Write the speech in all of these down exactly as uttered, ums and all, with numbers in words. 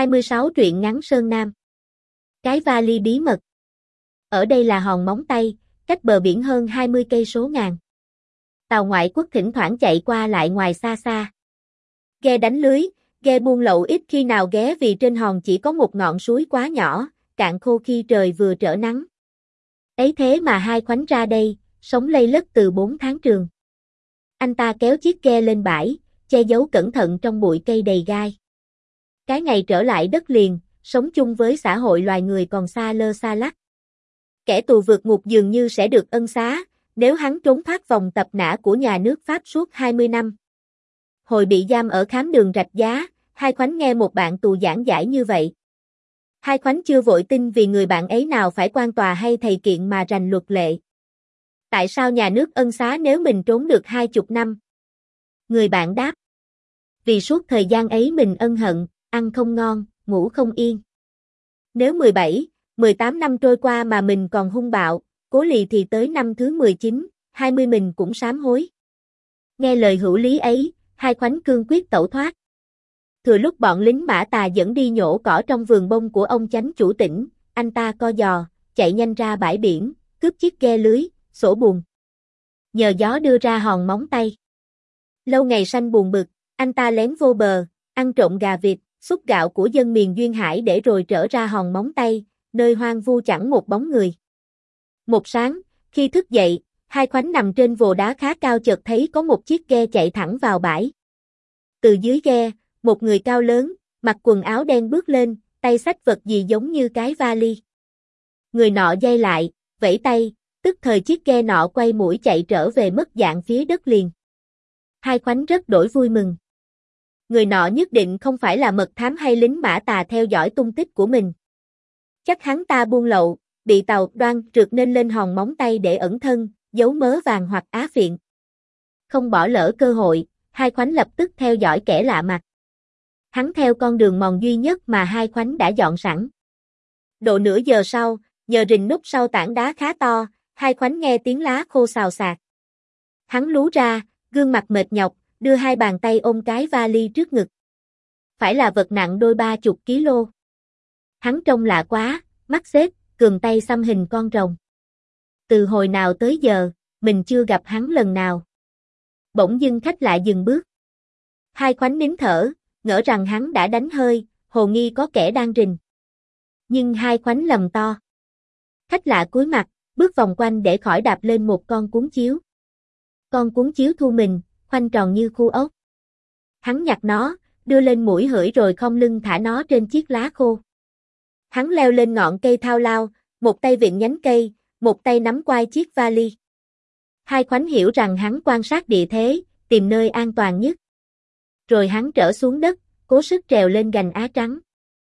hai mươi sáu truyện ngắn Sơn Nam. Cái vali bí mật. Ở đây là hòn móng tay, cách bờ biển hơn hai mươi cây số ngàn. Tàu ngoại quốc thỉnh thoảng chạy qua lại ngoài xa xa. Ghe đánh lưới, ghe buôn lậu ít khi nào ghé vì trên hòn chỉ có một ngọn suối quá nhỏ, cạn khô khi trời vừa trở nắng. Ấy thế mà Hai Khoánh ra đây, sống lây lất từ bốn tháng trường. Anh ta kéo chiếc ghe lên bãi, che giấu cẩn thận trong bụi cây đầy gai. Cái ngày trở lại đất liền, sống chung với xã hội loài người còn xa lơ xa lắc. Kẻ tù vượt ngục dường như sẽ được ân xá, nếu hắn trốn thoát vòng tập nã của nhà nước Pháp suốt hai mươi năm. Hồi bị giam ở khám đường Rạch Giá, Hai Khoánh nghe một bạn tù giảng giải như vậy. Hai Khoánh chưa vội tin vì người bạn ấy nào phải quan tòa hay thầy kiện mà rành luật lệ. Tại sao nhà nước ân xá nếu mình trốn được hai chục năm? Người bạn đáp. Vì suốt thời gian ấy mình ân hận, ăn không ngon, ngủ không yên. Nếu mười bảy, mười tám năm trôi qua mà mình còn hung bạo, cố lì thì tới năm thứ mười chín, hai mươi mình cũng sám hối. Nghe lời hữu lý ấy, Hai Khoánh cương quyết tẩu thoát. Thừa lúc bọn lính Mã Tà dẫn đi nhổ cỏ trong vườn bông của ông chánh chủ tỉnh, anh ta co giò, chạy nhanh ra bãi biển, cướp chiếc ghe lưới, sổ buồm. Nhờ gió đưa ra hòn móng tay. Lâu ngày sanh buồn bực, anh ta lén vô bờ, ăn trộm gà vịt, xúc gạo của dân miền duyên hải để rồi trở ra hòn móng tay, nơi hoang vu chẳng một bóng người. Một sáng, khi thức dậy, Hai Khoánh nằm trên vồ đá khá cao chợt thấy có một chiếc ghe chạy thẳng vào bãi. Từ dưới ghe, một người cao lớn, mặc quần áo đen bước lên, tay xách vật gì giống như cái vali. Người nọ giây lại, vẫy tay, tức thời chiếc ghe nọ quay mũi chạy trở về mất dạng phía đất liền. Hai Khoánh rất đổi vui mừng. Người nọ nhất định không phải là mật thám hay lính Mã Tà theo dõi tung tích của mình. Chắc hắn ta buôn lậu, bị tàu Đoan trượt nên lên hòn móng tay để ẩn thân, giấu mớ vàng hoặc á phiện. Không bỏ lỡ cơ hội, Hai Khoánh lập tức theo dõi kẻ lạ mặt. Hắn theo con đường mòn duy nhất mà Hai Khoánh đã dọn sẵn. Độ nửa giờ sau, nhờ rình núp sau tảng đá khá to, Hai Khoánh nghe tiếng lá khô xào xạc. Hắn lú ra, gương mặt mệt nhọc, đưa hai bàn tay ôm cái vali trước ngực. Phải là vật nặng đôi ba chục ký lô. Hắn trông lạ quá, mắt xếp, cườm tay xăm hình con rồng. Từ hồi nào tới giờ, mình chưa gặp hắn lần nào. Bỗng dưng khách lạ dừng bước. Hai Khoánh nín thở, ngỡ rằng hắn đã đánh hơi, hồ nghi có kẻ đang rình. Nhưng Hai Khoánh lầm to. Khách lạ cúi mặt, bước vòng quanh để khỏi đạp lên một con cuốn chiếu. Con cuốn chiếu thu mình, khoanh tròn như khu ốc. Hắn nhặt nó, đưa lên mũi hửi rồi khom lưng thả nó trên chiếc lá khô. Hắn leo lên ngọn cây thao lao, một tay vịn nhánh cây, một tay nắm quai chiếc vali. Hai Khoánh hiểu rằng hắn quan sát địa thế, tìm nơi an toàn nhất. Rồi hắn trở xuống đất, cố sức trèo lên gành á trắng.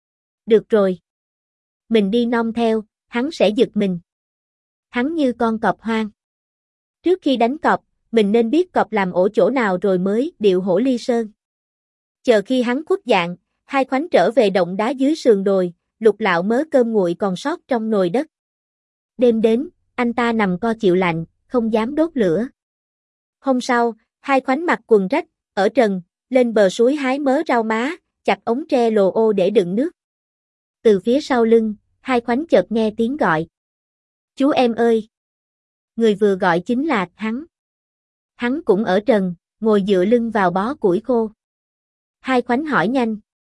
Được rồi. Mình đi nom theo, hắn sẽ giật mình. Hắn như con cọp hoang. Trước khi đánh cọp, mình nên biết cọp làm ổ chỗ nào rồi mới điệu hổ ly sơn. Chờ khi hắn khuất dạng, Hai Khoánh trở về động đá dưới sườn đồi, lục lạo mớ cơm nguội còn sót trong nồi đất. Đêm đến, anh ta nằm co chịu lạnh, không dám đốt lửa. Hôm sau, Hai Khoánh mặc quần rách, ở trần, lên bờ suối hái mớ rau má, chặt ống tre lồ ô để đựng nước. Từ phía sau lưng, Hai Khoánh chợt nghe tiếng gọi. Chú em ơi! Người vừa gọi chính là hắn. Hắn cũng ở trần, ngồi dựa lưng vào bó củi khô. Hai Khoánh hỏi nhanh.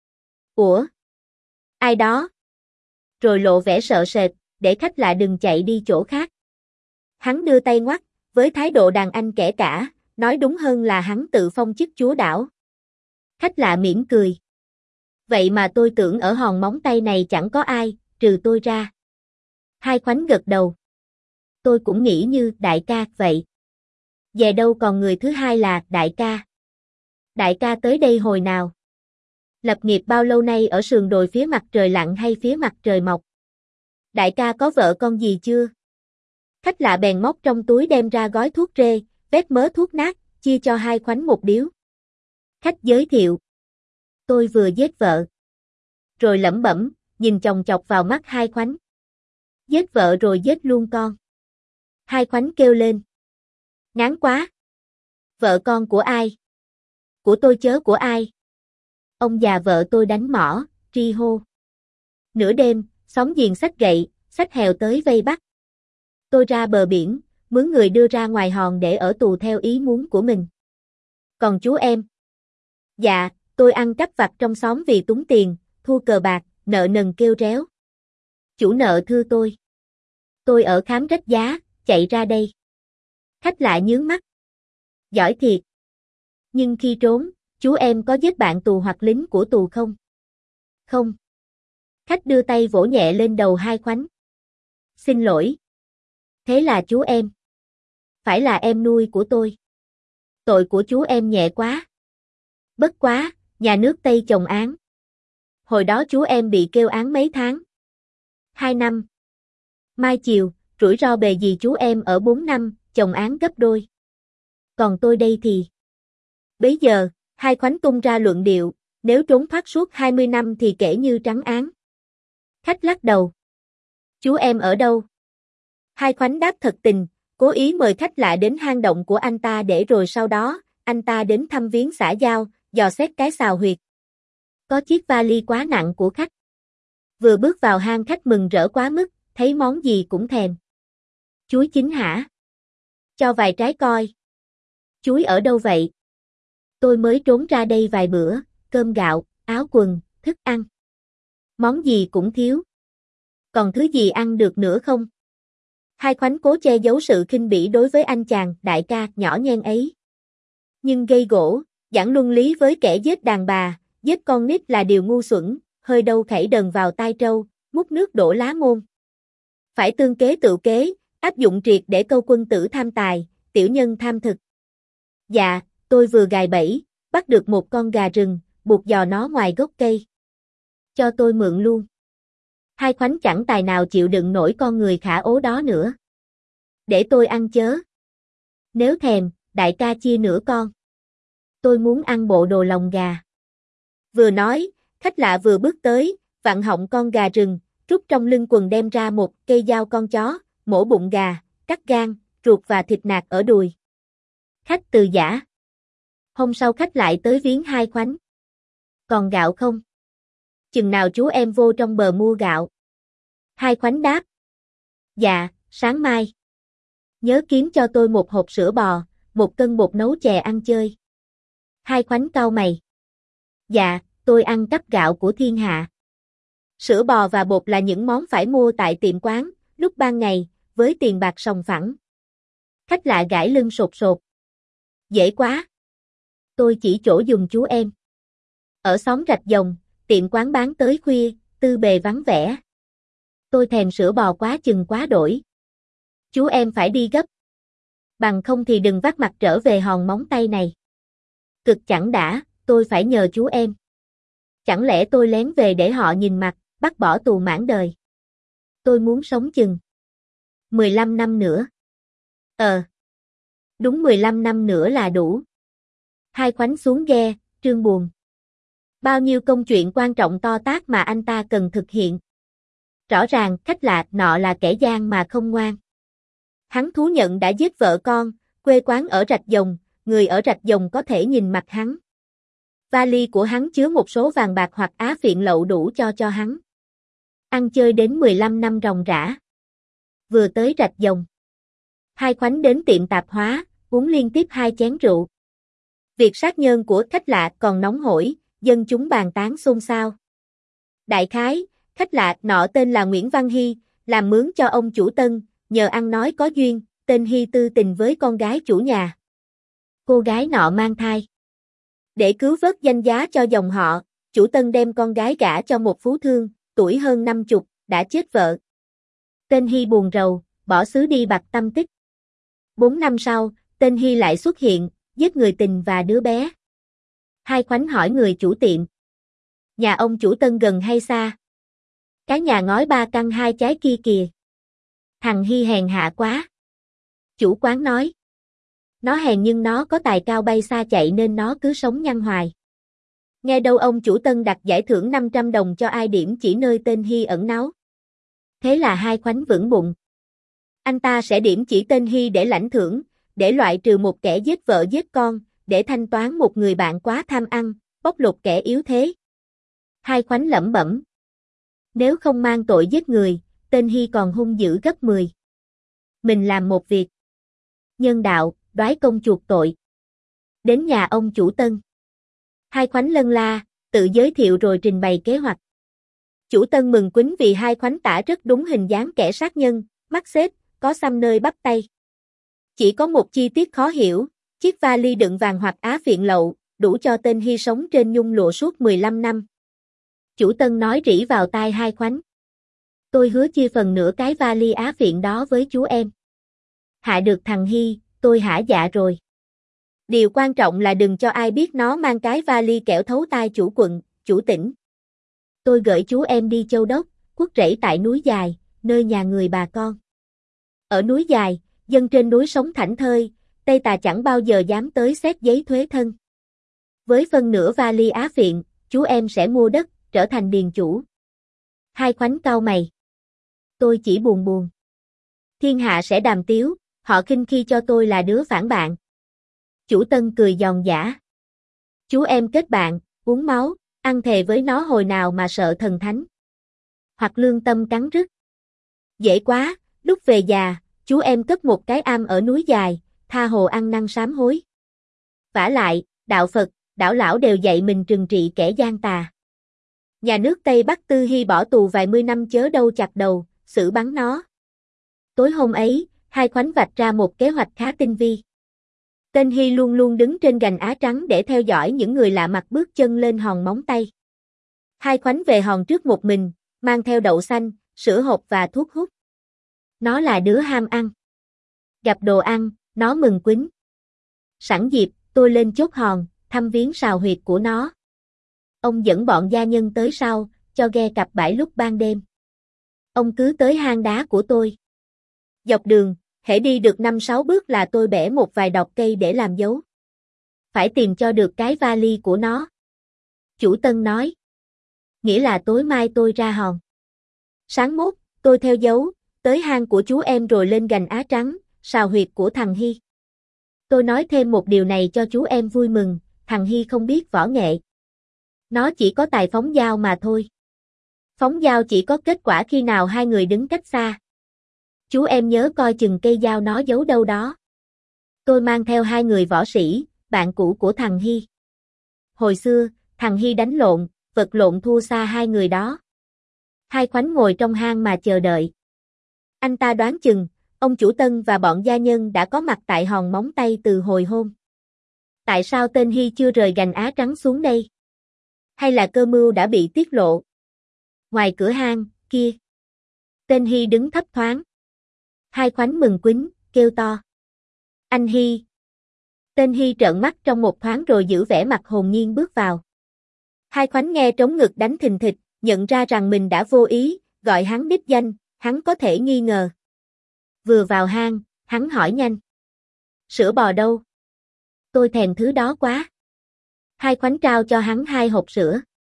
Ủa? Ai đó? Rồi lộ vẻ sợ sệt, để khách lạ đừng chạy đi chỗ khác. Hắn đưa tay ngoắt, với thái độ đàn anh kẻ cả, nói đúng hơn là hắn tự phong chức chúa đảo. Khách lạ mỉm cười. Vậy mà tôi tưởng ở hòn móng tay này chẳng có ai, trừ tôi ra. Hai Khoánh gật đầu. Tôi cũng nghĩ như đại ca vậy. Về đâu còn người thứ hai là đại ca. Đại ca tới đây hồi nào? Lập nghiệp bao lâu nay ở sườn đồi phía mặt trời lặn hay phía mặt trời mọc? Đại ca có vợ con gì chưa? Khách lạ bèn móc trong túi đem ra gói thuốc rê, vét mớ thuốc nát, chia cho Hai Khoánh một điếu. Khách giới thiệu. Tôi vừa giết vợ. Rồi lẩm bẩm, nhìn chòng chọc vào mắt Hai Khoánh. Giết vợ rồi giết luôn con. Hai Khoánh kêu lên. Ngán quá. Vợ con của ai? Của tôi chớ của ai? Ông già vợ tôi đánh mỏ, tri hô. Nửa đêm, xóm giềng xách gậy, xách hèo tới vây bắt. Tôi ra bờ biển, mướn người đưa ra ngoài hòn để ở tù theo ý muốn của mình. Còn chú em? Dạ, tôi ăn cắp vặt trong xóm vì túng tiền, thua cờ bạc, nợ nần kêu réo. Chủ nợ thưa tôi. Tôi ở khám rách giá, chạy ra đây. Khách lại nhướng mắt. Giỏi thiệt. Nhưng khi trốn, chú em có giết bạn tù hoặc lính của tù không? Không. Khách đưa tay vỗ nhẹ lên đầu Hai Khoánh. Xin lỗi. Thế là chú em. Phải là em nuôi của tôi. Tội của chú em nhẹ quá. Bất quá, nhà nước Tây chồng án. Hồi đó chú em bị kêu án mấy tháng? Hai năm. Mai chiều, rủi ro bề gì chú em ở bốn năm, chồng án gấp đôi. Còn tôi đây thì... Bấy giờ, Hai Khoánh tung ra luận điệu, nếu trốn thoát suốt hai mươi năm thì kể như trắng án. Khách lắc đầu. Chú em ở đâu? Hai Khoánh đáp thật tình, cố ý mời khách lạ đến hang động của anh ta để rồi sau đó, anh ta đến thăm viếng xã giao, dò xét cái xào huyệt. Có chiếc vali quá nặng của khách. Vừa bước vào hang khách mừng rỡ quá mức, thấy món gì cũng thèm. Chuối chín hả? Cho vài trái coi. Chuối ở đâu vậy? Tôi mới trốn ra đây vài bữa, cơm gạo, áo quần, thức ăn. Món gì cũng thiếu. Còn thứ gì ăn được nữa không? Hai Khoánh cố che giấu sự khinh bỉ đối với anh chàng đại ca nhỏ nhen ấy. Nhưng gây gỗ, giảng luân lý với kẻ giết đàn bà, giết con nít là điều ngu xuẩn, hơi đâu khẩy đờn vào tai trâu, múc nước đổ lá môn. Phải tương kế tự kế, áp dụng triệt để câu quân tử tham tài, tiểu nhân tham thực. Dạ, tôi vừa gài bẫy, bắt được một con gà rừng, buộc giò nó ngoài gốc cây. Cho tôi mượn luôn. Hai Khoánh chẳng tài nào chịu đựng nổi con người khả ố đó nữa. Để tôi ăn chớ. Nếu thèm, đại ca chia nửa con. Tôi muốn ăn bộ đồ lòng gà. Vừa nói, khách lạ vừa bước tới, vặn họng con gà rừng, rút trong lưng quần đem ra một cây dao con chó, mổ bụng gà, cắt gan, ruột và thịt nạc ở đùi. Khách từ giã. Hôm sau khách lại tới viếng Hai Khoánh. Còn gạo không? Chừng nào chú em vô trong bờ mua gạo? Hai Khoánh đáp. Dạ, sáng mai. Nhớ kiếm cho tôi một hộp sữa bò, một cân bột nấu chè ăn chơi. Hai Khoánh cau mày. Dạ, tôi ăn cắp gạo của thiên hạ. Sữa bò và bột là những món phải mua tại tiệm quán, lúc ban ngày, với tiền bạc sòng phẳng. Khách lạ gãi lưng sột sột. Dễ quá. Tôi chỉ chỗ dùng chú em. Ở xóm Rạch Dòng, tiệm quán bán tới khuya, tư bề vắng vẻ. Tôi thèm sữa bò quá chừng quá đổi. Chú em phải đi gấp. Bằng không thì đừng vắt mặt trở về hòn móng tay này. Cực chẳng đã, tôi phải nhờ chú em. Chẳng lẽ tôi lén về để họ nhìn mặt, bắt bỏ tù mãn đời. Tôi muốn sống chừng mười lăm năm nữa. Ờ. Đúng mười lăm năm nữa là đủ. Hai Khoánh xuống ghe, trương buồn. Bao nhiêu công chuyện quan trọng to tát mà anh ta cần thực hiện. Rõ ràng khách lạ nọ là kẻ gian mà không ngoan. Hắn thú nhận đã giết vợ con, quê quán ở Rạch Dòng, người ở Rạch Dòng có thể nhìn mặt hắn. Vali của hắn chứa một số vàng bạc hoặc á phiện lậu đủ cho cho hắn. Ăn chơi đến mười lăm năm ròng rã. Vừa tới Rạch Dòng. Hai Khoánh đến tiệm tạp hóa, uống liên tiếp hai chén rượu. Việc sát nhân của khách lạ còn nóng hổi, dân chúng bàn tán xôn xao. Đại khái, khách lạ nọ tên là Nguyễn Văn Hy, làm mướn cho ông chủ Tân, nhờ ăn nói có duyên, tên Hy tư tình với con gái chủ nhà. Cô gái nọ mang thai. Để cứu vớt danh giá cho dòng họ, chủ Tân đem con gái gả cho một phú thương, tuổi hơn năm chục, đã chết vợ. Tên Hy buồn rầu, bỏ xứ đi bặt tâm tích. Bốn năm sau, tên Hy lại xuất hiện, giết người tình và đứa bé. Hai Khoánh hỏi người chủ tiệm. Nhà ông chủ Tân gần hay xa? Cái nhà ngói ba căn hai trái kia kìa. Thằng Hy hèn hạ quá. Chủ quán nói. Nó hèn nhưng nó có tài cao bay xa chạy nên nó cứ sống nhăn hoài. Nghe đâu ông chủ Tân đặt giải thưởng năm trăm đồng cho ai điểm chỉ nơi tên Hy ẩn náu. Thế là Hai Khoánh vững bụng. Anh ta sẽ điểm chỉ tên Hy để lãnh thưởng, để loại trừ một kẻ giết vợ giết con, để thanh toán một người bạn quá tham ăn, bóc lột kẻ yếu thế. Hai Khoánh lẩm bẩm. Nếu không mang tội giết người, tên Hy còn hung dữ gấp mười. Mình làm một việc nhân đạo, đoái công chuộc tội. Đến nhà ông chủ Tân. Hai Khoánh lân la, tự giới thiệu rồi trình bày kế hoạch. Chủ Tân mừng quýnh vì Hai Khoánh tả rất đúng hình dáng kẻ sát nhân, mắt xếp, có xăm nơi bắp tay. Chỉ có một chi tiết khó hiểu, chiếc vali đựng vàng hoặc á phiện lậu, đủ cho tên Hy sống trên nhung lụa suốt mười lăm năm. Chủ Tân nói rỉ vào tai Hai Khoánh. Tôi hứa chia phần nửa cái vali á phiện đó với chú em. Hạ được thằng Hy, tôi hả dạ rồi. Điều quan trọng là đừng cho ai biết nó mang cái vali kẻo thấu tai chủ quận, chủ tỉnh. Tôi gửi chú em đi Châu Đốc, quốc rẫy tại núi Dài, nơi nhà người bà con. Ở núi Dài, dân trên núi sống thảnh thơi, Tây Tà chẳng bao giờ dám tới xét giấy thuế thân. Với phân nửa vali á phiện, chú em sẽ mua đất, trở thành điền chủ. Hai Khoánh cau mày. Tôi chỉ buồn buồn. Thiên hạ sẽ đàm tiếu, họ khinh khi cho tôi là đứa phản bạn. Chủ Tân cười giòn giã. Chú em kết bạn, uống máu, ăn thề với nó hồi nào mà sợ thần thánh. Hoặc lương tâm cắn rứt. Dễ quá, lúc về già, chú em cất một cái am ở núi Dài, tha hồ ăn năn sám hối. Vả lại, đạo Phật, đạo lão đều dạy mình trừng trị kẻ gian tà. Nhà nước Tây Bắc Tư Hy bỏ tù vài mươi năm chớ đâu chặt đầu, xử bắn nó. Tối hôm ấy, Hai Khoánh vạch ra một kế hoạch khá tinh vi. Tên Hy luôn luôn đứng trên gành á trắng để theo dõi những người lạ mặt bước chân lên hòn móng tay. Hai Khoánh về hòn trước một mình, mang theo đậu xanh, sữa hộp và thuốc hút. Nó là đứa ham ăn. Gặp đồ ăn, nó mừng quýnh. Sẵn dịp, tôi lên chốt hòn, thăm viếng sào huyệt của nó. Ông dẫn bọn gia nhân tới sau, cho ghe cặp bãi lúc ban đêm. Ông cứ tới hang đá của tôi. Dọc đường, hễ đi được năm sáu bước là tôi bẻ một vài đọt cây để làm dấu. Phải tìm cho được cái vali của nó. Chủ Tân nói. Nghĩa là tối mai tôi ra hòn. Sáng mốt, tôi theo dấu, tới hang của chú em rồi lên gành á trắng, sào huyệt của thằng Hy. Tôi nói thêm một điều này cho chú em vui mừng, thằng Hy không biết võ nghệ. Nó chỉ có tài phóng dao mà thôi. Phóng dao chỉ có kết quả khi nào hai người đứng cách xa. Chú em nhớ coi chừng cây dao nó giấu đâu đó. Tôi mang theo hai người võ sĩ, bạn cũ của thằng Hy. Hồi xưa, thằng Hy đánh lộn, vật lộn thua xa hai người đó. Hai Khoánh ngồi trong hang mà chờ đợi. Anh ta đoán chừng, ông chủ Tân và bọn gia nhân đã có mặt tại hòn móng tay từ hồi hôm. Tại sao tên Hy chưa rời gành á trắng xuống đây? Hay là cơ mưu đã bị tiết lộ? Ngoài cửa hang, kia. Tên Hy đứng thấp thoáng. Hai Khoánh mừng quýnh, kêu to. Anh Hy. Tên Hy trợn mắt trong một thoáng rồi giữ vẻ mặt hồn nhiên bước vào. Hai Khoánh nghe trống ngực đánh thình thịch, nhận ra rằng mình đã vô ý, gọi hắn đích danh, hắn có thể nghi ngờ. Vừa vào hang, hắn hỏi nhanh. Sữa bò đâu? Tôi thèm thứ đó quá. Hai Khoánh trao cho hắn hai hộp sữa.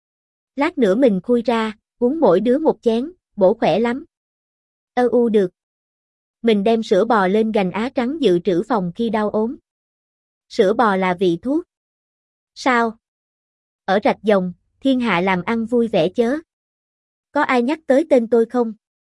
Lát nữa mình khui ra, uống mỗi đứa một chén, bổ khỏe lắm. Ơ u được. Mình đem sữa bò lên gành á trắng dự trữ phòng khi đau ốm. Sữa bò là vị thuốc. Sao? Ở Rạch Dòng, thiên hạ làm ăn vui vẻ chớ. Có ai nhắc tới tên tôi không?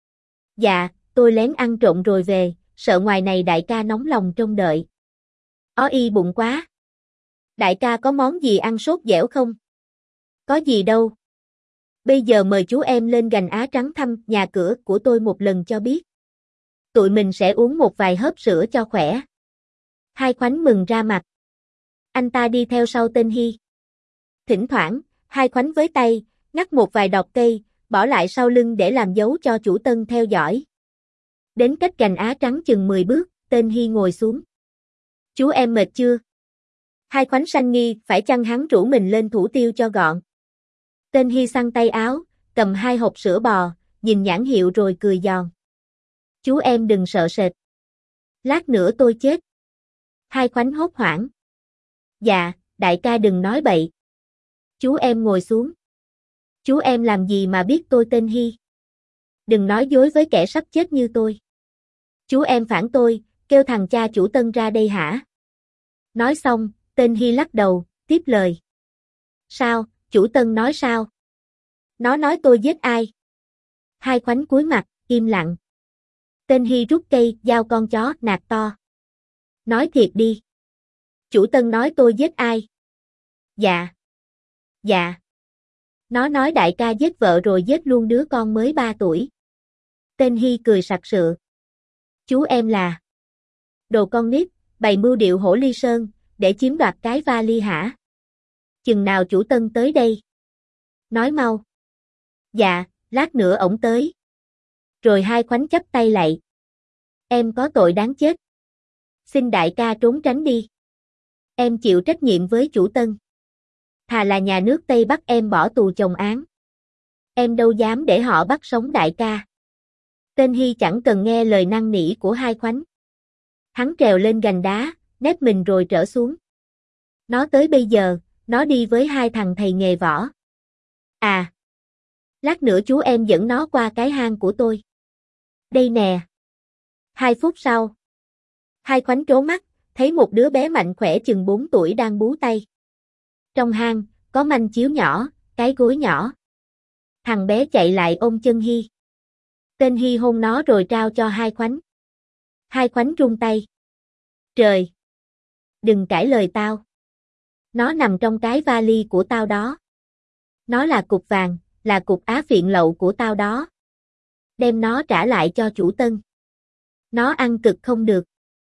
Dạ, tôi lén ăn trộm rồi về, sợ ngoài này đại ca nóng lòng trông đợi. Ó y bụng quá. Đại ca có món gì ăn sốt dẻo không? Có gì đâu. Bây giờ mời chú em lên gành á trắng thăm nhà cửa của tôi một lần cho biết. Tụi mình sẽ uống một vài hớp sữa cho khỏe. Hai Khoánh mừng ra mặt. Anh ta đi theo sau tên Hy. Thỉnh thoảng, Hai Khoánh với tay, ngắt một vài đọt cây, bỏ lại sau lưng để làm dấu cho chủ Tân theo dõi. Đến cách gành á trắng chừng mười bước, tên Hy ngồi xuống. Chú em mệt chưa? Hai Khoánh sanh nghi, phải chăng hắn rủ mình lên thủ tiêu cho gọn. Tên Hy xăng tay áo, cầm hai hộp sữa bò, nhìn nhãn hiệu rồi cười giòn. Chú em đừng sợ sệt. Lát nữa tôi chết. Hai Khoánh hốt hoảng. Dạ, đại ca đừng nói bậy. Chú em ngồi xuống. Chú em làm gì mà biết tôi tên Hy? Đừng nói dối với kẻ sắp chết như tôi. Chú em phản tôi, kêu thằng cha chủ Tân ra đây hả? Nói xong, tên Hy lắc đầu, tiếp lời. Sao, chủ Tân nói sao? Nó nói tôi giết ai? Hai Khoánh cúi mặt, im lặng. Tên Hy rút cây, dao con chó, nạt to. Nói thiệt đi. Chủ Tân nói tôi giết ai? Dạ. Dạ. Nó nói đại ca giết vợ rồi giết luôn đứa con mới ba tuổi. Tên Hy cười sặc sụa. Chú em là đồ con nít, bày mưu điệu hổ ly sơn, để chiếm đoạt cái vali hả? Chừng nào chủ Tân tới đây? Nói mau. Dạ, lát nữa ổng tới. Rồi hai Khoánh chắp tay lạy. Em có tội đáng chết. Xin đại ca trốn tránh đi. Em chịu trách nhiệm với chủ Tân. Thà là nhà nước Tây bắt em bỏ tù chồng án. Em đâu dám để họ bắt sống đại ca. Tên Hy chẳng cần nghe lời năn nỉ của hai Khoánh. Hắn trèo lên gành đá, nép mình rồi trở xuống. Nó tới bây giờ, nó đi với hai thằng thầy nghề võ. À. Lát nữa chú em dẫn nó qua cái hang của tôi. Đây nè. Hai phút sau. Hai Khoánh trố mắt, thấy một đứa bé mạnh khỏe chừng bốn tuổi đang bú tay. Trong hang, có manh chiếu nhỏ, cái gối nhỏ. Thằng bé chạy lại ôm chân Hy. Tên Hy hôn nó rồi trao cho hai Khoánh. Hai Khoánh run tay. Trời! Đừng cãi lời tao. Nó nằm trong cái vali của tao đó. Nó là cục vàng, là cục á phiện lậu của tao đó. Đem nó trả lại cho chủ Tân. Nó ăn cực không được.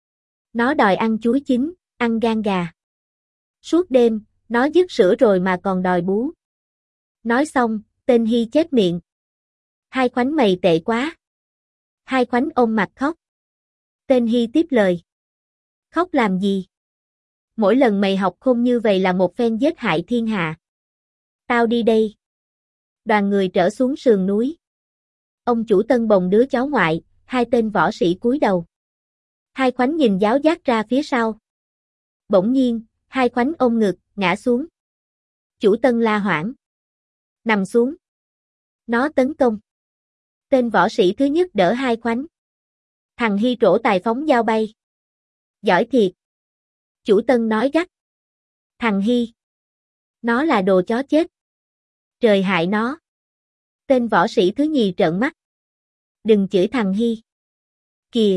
Nó đòi ăn chuối chín, ăn gan gà. Suốt đêm, nó dứt sữa rồi mà còn đòi bú. Nói xong, tên Hy chép miệng. Hai Khoánh mày tệ quá. Hai Khoánh ôm mặt khóc. Tên Hy tiếp lời. Khóc làm gì? Mỗi lần mày học khôn như vậy là một phen giết hại thiên hạ. Tao đi đây. Đoàn người trở xuống sườn núi. Ông chủ Tân bồng đứa cháu ngoại, hai tên võ sĩ cúi đầu. Hai Khoánh nhìn giáo giác ra phía sau. Bỗng nhiên, hai Khoánh ôm ngực, ngã xuống. Chủ Tân la hoảng. Nằm xuống. Nó tấn công. Tên võ sĩ thứ nhất đỡ hai Khoánh. Thằng Hy trổ tài phóng dao bay. Giỏi thiệt. Chủ Tân nói gắt. Thằng Hy. Nó là đồ chó chết. Trời hại nó. Tên võ sĩ thứ nhì trợn mắt. Đừng chửi thằng Hy. Kìa.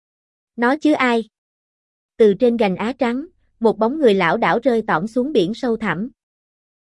Nó chứ ai. Từ trên gành á trắng, một bóng người lảo đảo rơi tõm xuống biển sâu thẳm.